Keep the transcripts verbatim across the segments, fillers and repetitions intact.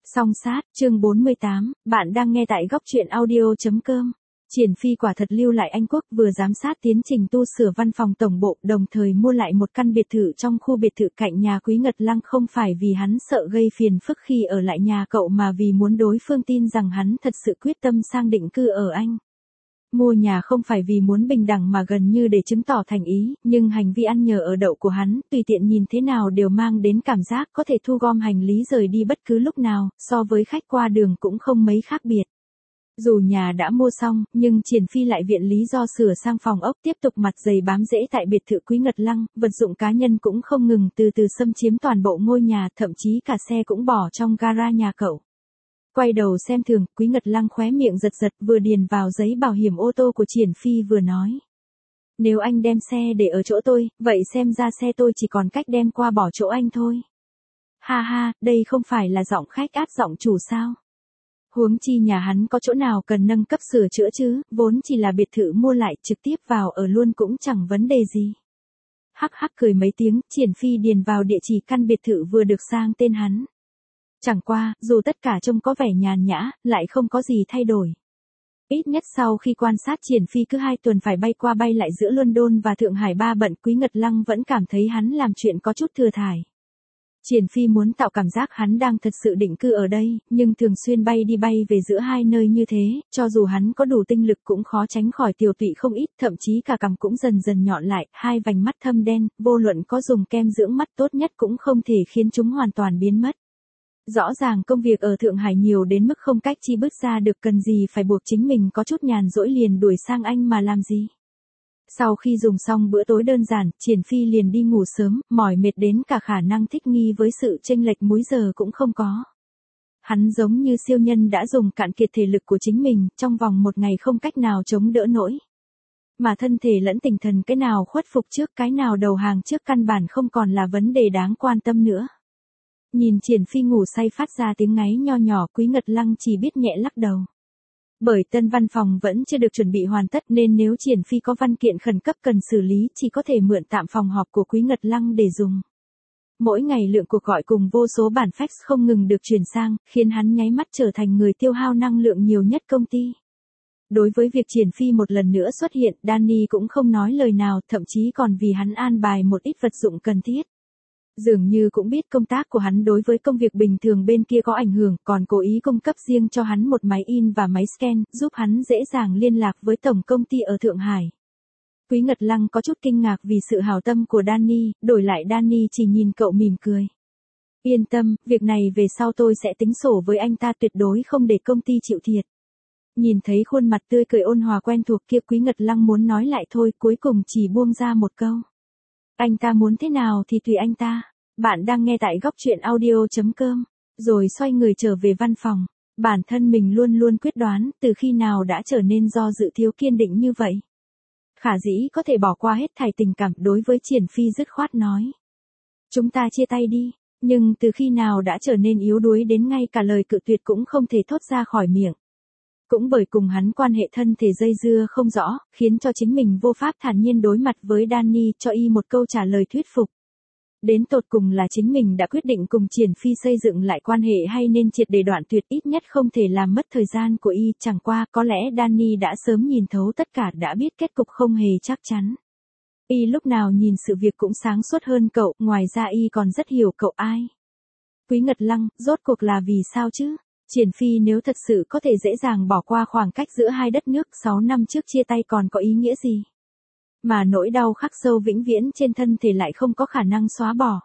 Song sát, chương bốn mươi tám, bạn đang nghe tại góc truyện audio.com. Triển Phi quả thật lưu lại Anh Quốc, vừa giám sát tiến trình tu sửa văn phòng tổng bộ, đồng thời mua lại một căn biệt thự trong khu biệt thự cạnh nhà Quý Ngật Lăng, không phải vì hắn sợ gây phiền phức khi ở lại nhà cậu mà vì muốn đối phương tin rằng hắn thật sự quyết tâm sang định cư ở Anh. Mua nhà không phải vì muốn bình đẳng mà gần như để chứng tỏ thành ý, nhưng hành vi ăn nhờ ở đậu của hắn, tùy tiện nhìn thế nào đều mang đến cảm giác có thể thu gom hành lý rời đi bất cứ lúc nào, so với khách qua đường cũng không mấy khác biệt. Dù nhà đã mua xong, nhưng Triển Phi lại viện lý do sửa sang phòng ốc, tiếp tục mặt dày bám rễ tại biệt thự Quý Ngật Lăng, vật dụng cá nhân cũng không ngừng từ từ xâm chiếm toàn bộ ngôi nhà, thậm chí cả xe cũng bỏ trong gara nhà cậu. Quay đầu xem thường, Quý Ngật Lăng khóe miệng giật giật, vừa điền vào giấy bảo hiểm ô tô của Triển Phi vừa nói. Nếu anh đem xe để ở chỗ tôi, vậy xem ra xe tôi chỉ còn cách đem qua bỏ chỗ anh thôi. Ha ha, đây không phải là giọng khách át giọng chủ sao? Huống chi nhà hắn có chỗ nào cần nâng cấp sửa chữa chứ, vốn chỉ là biệt thự mua lại, trực tiếp vào ở luôn cũng chẳng vấn đề gì. Hắc hắc cười mấy tiếng, Triển Phi điền vào địa chỉ căn biệt thự vừa được sang tên hắn. Chẳng qua, dù tất cả trông có vẻ nhàn nhã, lại không có gì thay đổi. Ít nhất sau khi quan sát Triển Phi cứ hai tuần phải bay qua bay lại giữa London và Thượng Hải ba bận, Quý Ngật Lăng vẫn cảm thấy hắn làm chuyện có chút thừa thãi. Triển Phi muốn tạo cảm giác hắn đang thật sự định cư ở đây, nhưng thường xuyên bay đi bay về giữa hai nơi như thế, cho dù hắn có đủ tinh lực cũng khó tránh khỏi tiều tụy không ít, thậm chí cả cằm cũng dần dần nhọn lại, hai vành mắt thâm đen, vô luận có dùng kem dưỡng mắt tốt nhất cũng không thể khiến chúng hoàn toàn biến mất. Rõ ràng công việc ở Thượng Hải nhiều đến mức không cách chi bước ra được, cần gì phải buộc chính mình có chút nhàn rỗi liền đuổi sang Anh mà làm gì. Sau khi dùng xong bữa tối đơn giản, Triển Phi liền đi ngủ sớm, mỏi mệt đến cả khả năng thích nghi với sự chênh lệch múi giờ cũng không có. Hắn giống như siêu nhân đã dùng cạn kiệt thể lực của chính mình, trong vòng một ngày không cách nào chống đỡ nổi. Mà thân thể lẫn tinh thần cái nào khuất phục trước cái nào đầu hàng trước căn bản không còn là vấn đề đáng quan tâm nữa. Nhìn Triển Phi ngủ say phát ra tiếng ngáy nho nhỏ, Quý Ngật Lăng chỉ biết nhẹ lắc đầu. Bởi tân văn phòng vẫn chưa được chuẩn bị hoàn tất nên nếu Triển Phi có văn kiện khẩn cấp cần xử lý chỉ có thể mượn tạm phòng họp của Quý Ngật Lăng để dùng. Mỗi ngày lượng cuộc gọi cùng vô số bản fax không ngừng được truyền sang, khiến hắn nháy mắt trở thành người tiêu hao năng lượng nhiều nhất công ty. Đối với việc Triển Phi một lần nữa xuất hiện, Danny cũng không nói lời nào, thậm chí còn vì hắn an bài một ít vật dụng cần thiết. Dường như cũng biết công tác của hắn đối với công việc bình thường bên kia có ảnh hưởng, còn cố ý cung cấp riêng cho hắn một máy in và máy scan, giúp hắn dễ dàng liên lạc với tổng công ty ở Thượng Hải. Quý Ngật Lăng có chút kinh ngạc vì sự hảo tâm của Danny, đổi lại Danny chỉ nhìn cậu mỉm cười. Yên tâm, việc này về sau tôi sẽ tính sổ với anh ta, tuyệt đối không để công ty chịu thiệt. Nhìn thấy khuôn mặt tươi cười ôn hòa quen thuộc kia, Quý Ngật Lăng muốn nói lại thôi, cuối cùng chỉ buông ra một câu. Anh ta muốn thế nào thì tùy anh ta. Bạn đang nghe tại góc truyện audio.com. Rồi xoay người trở về văn phòng. Bản thân mình luôn luôn quyết đoán, từ khi nào đã trở nên do dự thiếu kiên định như vậy. Khả dĩ có thể bỏ qua hết thảy tình cảm, đối với Triển Phi dứt khoát nói. Chúng ta chia tay đi, nhưng từ khi nào đã trở nên yếu đuối đến ngay cả lời cự tuyệt cũng không thể thốt ra khỏi miệng. Cũng bởi cùng hắn quan hệ thân thể dây dưa không rõ, khiến cho chính mình vô pháp thản nhiên đối mặt với Danny, cho y một câu trả lời thuyết phục. Đến tột cùng là chính mình đã quyết định cùng Triển Phi xây dựng lại quan hệ hay nên triệt để đoạn tuyệt, ít nhất không thể làm mất thời gian của y, chẳng qua có lẽ Danny đã sớm nhìn thấu tất cả, đã biết kết cục không hề chắc chắn. Y lúc nào nhìn sự việc cũng sáng suốt hơn cậu, ngoài ra y còn rất hiểu cậu ai. Quý Ngật Lăng, rốt cuộc là vì sao chứ? Triển Phi nếu thật sự có thể dễ dàng bỏ qua khoảng cách giữa hai đất nước, sáu năm trước chia tay còn có ý nghĩa gì? Mà nỗi đau khắc sâu vĩnh viễn trên thân thể lại không có khả năng xóa bỏ.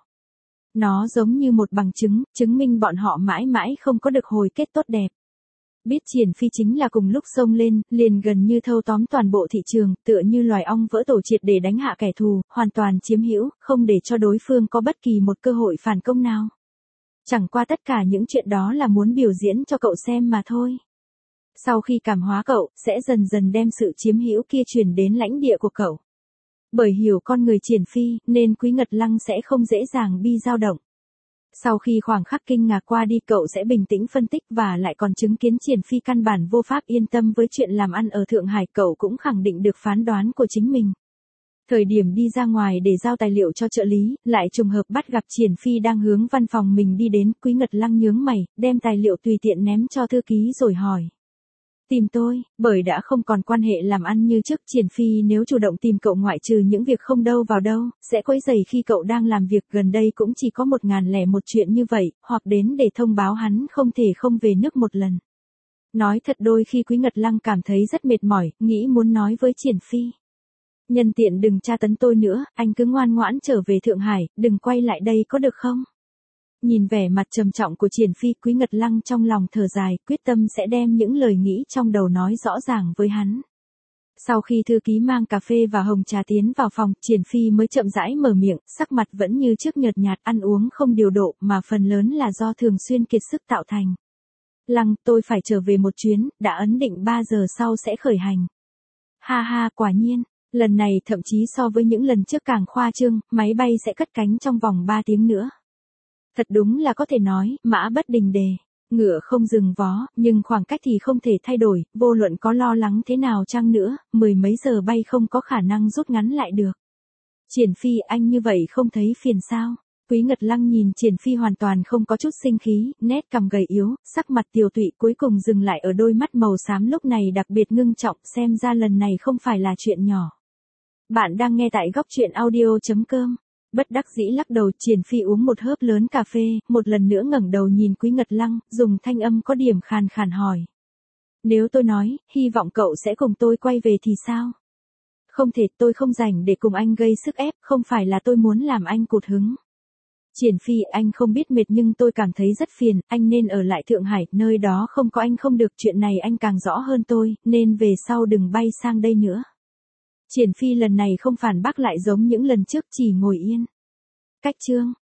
Nó giống như một bằng chứng, chứng minh bọn họ mãi mãi không có được hồi kết tốt đẹp. Biết Triển Phi chính là cùng lúc xông lên, liền gần như thâu tóm toàn bộ thị trường, tựa như loài ong vỡ tổ triệt để đánh hạ kẻ thù, hoàn toàn chiếm hữu, không để cho đối phương có bất kỳ một cơ hội phản công nào. Chẳng qua tất cả những chuyện đó là muốn biểu diễn cho cậu xem mà thôi. Sau khi cảm hóa cậu, sẽ dần dần đem sự chiếm hữu kia chuyển đến lãnh địa của cậu. Bởi hiểu con người Triển Phi, nên Quý Ngật Lăng sẽ không dễ dàng bi dao động. Sau khi khoảng khắc kinh ngạc qua đi, cậu sẽ bình tĩnh phân tích và lại còn chứng kiến Triển Phi căn bản vô pháp yên tâm với chuyện làm ăn ở Thượng Hải, cậu cũng khẳng định được phán đoán của chính mình. Thời điểm đi ra ngoài để giao tài liệu cho trợ lý, lại trùng hợp bắt gặp Triển Phi đang hướng văn phòng mình đi đến, Quý Ngật Lăng nhướng mày, đem tài liệu tùy tiện ném cho thư ký rồi hỏi. Tìm tôi, bởi đã không còn quan hệ làm ăn như trước, Triển Phi nếu chủ động tìm cậu ngoại trừ những việc không đâu vào đâu, sẽ quấy rầy khi cậu đang làm việc, gần đây cũng chỉ có một ngàn lẻ một chuyện như vậy, hoặc đến để thông báo hắn không thể không về nước một lần. Nói thật, đôi khi Quý Ngật Lăng cảm thấy rất mệt mỏi, nghĩ muốn nói với Triển Phi. Nhân tiện đừng tra tấn tôi nữa, anh cứ ngoan ngoãn trở về Thượng Hải, đừng quay lại đây có được không? Nhìn vẻ mặt trầm trọng của Triển Phi, Quý Ngật Lăng trong lòng thở dài, quyết tâm sẽ đem những lời nghĩ trong đầu nói rõ ràng với hắn. Sau khi thư ký mang cà phê và hồng trà tiến vào phòng, Triển Phi mới chậm rãi mở miệng, sắc mặt vẫn như trước nhợt nhạt, ăn uống không điều độ, mà phần lớn là do thường xuyên kiệt sức tạo thành. Lăng, tôi phải trở về một chuyến, đã ấn định ba giờ sau sẽ khởi hành. Ha ha, quả nhiên. Lần này thậm chí so với những lần trước càng khoa trương, máy bay sẽ cất cánh trong vòng ba tiếng nữa. Thật đúng là có thể nói, mã bất đình đề, ngựa không dừng vó, nhưng khoảng cách thì không thể thay đổi, vô luận có lo lắng thế nào chăng nữa, mười mấy giờ bay không có khả năng rút ngắn lại được. Triển Phi, anh như vậy không thấy phiền sao? Quý Ngật Lăng nhìn Triển Phi hoàn toàn không có chút sinh khí, nét cằm gầy yếu, sắc mặt tiều tụy, cuối cùng dừng lại ở đôi mắt màu xám lúc này đặc biệt ngưng trọng, xem ra lần này không phải là chuyện nhỏ. Bạn đang nghe tại góc truyện audio chấm com. Bất đắc dĩ lắc đầu, Triển Phi uống một hớp lớn cà phê, một lần nữa ngẩng đầu nhìn Quý Ngật Lăng, dùng thanh âm có điểm khàn khàn hỏi. Nếu tôi nói, hy vọng cậu sẽ cùng tôi quay về thì sao? Không thể, tôi không rảnh để cùng anh gây sức ép, không phải là tôi muốn làm anh cụt hứng. Triển Phi, anh không biết mệt nhưng tôi cảm thấy rất phiền, anh nên ở lại Thượng Hải, nơi đó không có anh không được, chuyện này anh càng rõ hơn tôi, nên về sau đừng bay sang đây nữa. Triển Phi lần này không phản bác lại giống những lần trước, chỉ ngồi yên. Cách chương